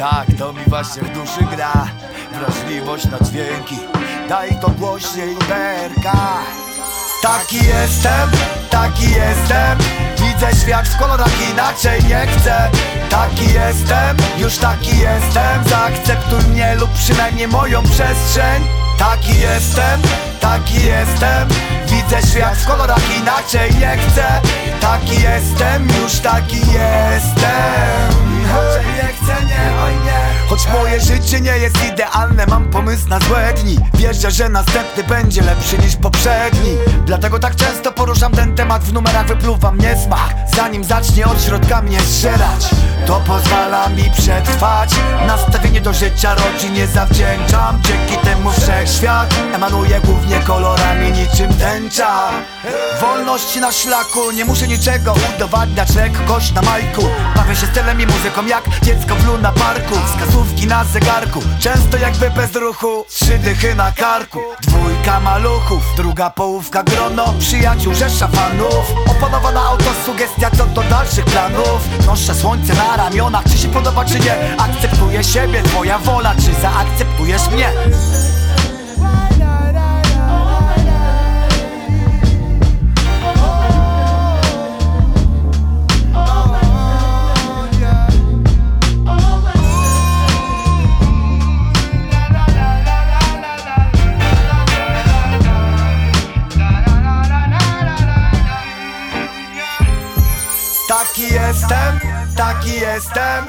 Tak, to mi właśnie w duszy gra. Wrażliwość na dźwięki, daj to głośniej berka. Taki jestem, widzę świat w kolorach, inaczej nie chcę. Taki jestem, już taki jestem. Zaakceptuj mnie lub przynajmniej moją przestrzeń. Taki jestem, widzę świat w kolorach, inaczej nie chcę. Taki jestem, już taki jestem. Choć nie chcę, nie, oj nie. Choć moje życie nie jest idealne, mam pomysł na złe dni. Wierzę, że następny będzie lepszy niż poprzedni. Dlatego tak często poruszam ten temat, w numerach wypluwam niesmak, zanim zacznie od środka mnie zżerać. To pozwala mi przetrwać. Nastawienie do życia rodzinie zawdzięczam. Dzięki temu wszechświat emanuje głównie kolorami niczym tęcza. Wolność na szlaku, nie muszę niczego udowadniać. Lekkość na majku, bawię się stylem i muzyką jak dziecko w Luna Parku. Wskazówki na zegarku, często jakby bez ruchu. 3 dychy na karku, 2 maluchów, druga połówka grono przyjaciół, rzesza fanów. Opanowana autosugestia co do dalszych planów. Noszę słońce na ramionach, czy się podoba czy nie. Akceptuję siebie, twoja wola, czy zaakceptujesz mnie? Taki jestem.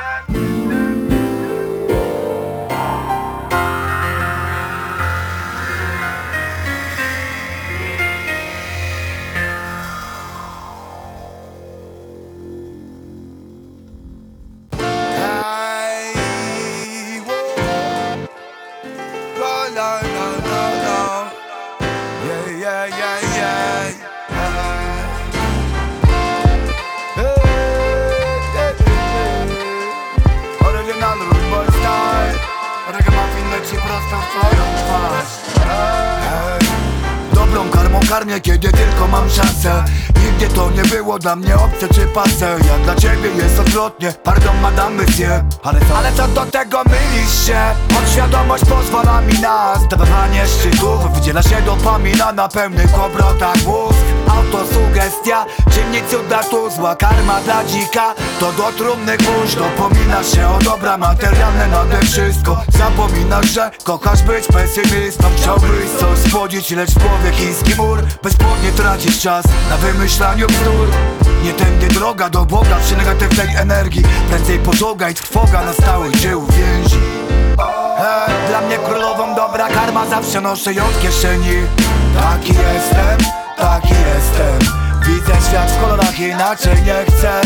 Dobrą karmą karmię, kiedy tylko mam szansę. Nigdy to nie było dla mnie obce czy pase. Jak dla ciebie jest odwrotnie, pardon madame monsieur. Ale co do tego mylisz się. Podświadomość pozwala mi na zdobywanie szczytów. Wydziela się dopamina na pełnych obrotach mózg. Autosugestia czyni cuda tu, zła karma dla dzika. To do trumny kurz, dopomina się o dobra materialne nade wszystko. Zapominasz, że kochasz być pesymistą. Chciałbyś coś spłodzić, lecz w głowie chiński mur. Bezpłodnie tracisz czas na wymyślaniu bzdur. Nie tędy droga do Boga przy negatywnej energii. Prędzej pożoga i trwoga na stałe cię uwięzi. Dla mnie królową dobra karma, zawsze noszę ją w kieszeni. Taki jestem. Widzę świat w kolorach, inaczej nie chcę.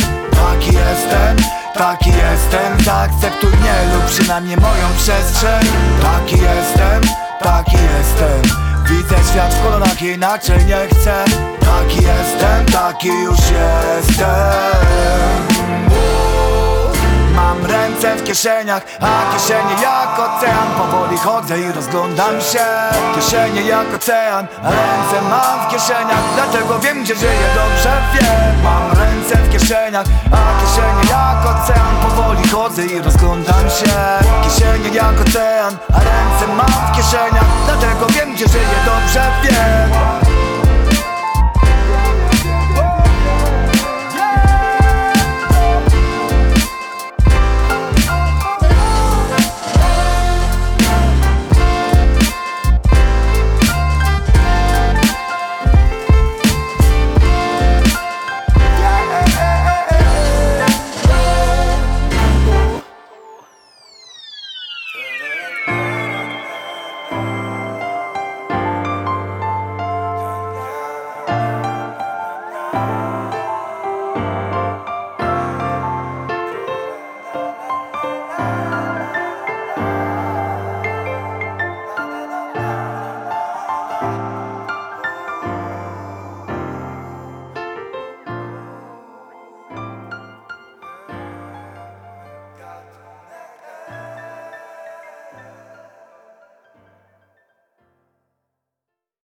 Taki jestem. Zaakceptuj mnie lub przynajmniej moją przestrzeń. Taki jestem. Widzę świat w kolorach, inaczej nie chcę. Taki już jestem. Mam ręce w kieszeniach, a kieszenie jak ocean. Powoli chodzę i rozglądam się. Kieszenie jak ocean, a ręce mam w kieszeniach. Dlatego wiem, gdzie żyję, dobrze wiem. Mam ręce w kieszeniach, a kieszenie jak ocean. Powoli chodzę i rozglądam się. Kieszenie jak ocean, a ręce mam w kieszeniach. Dlatego wiem, gdzie żyję, dobrze wiem.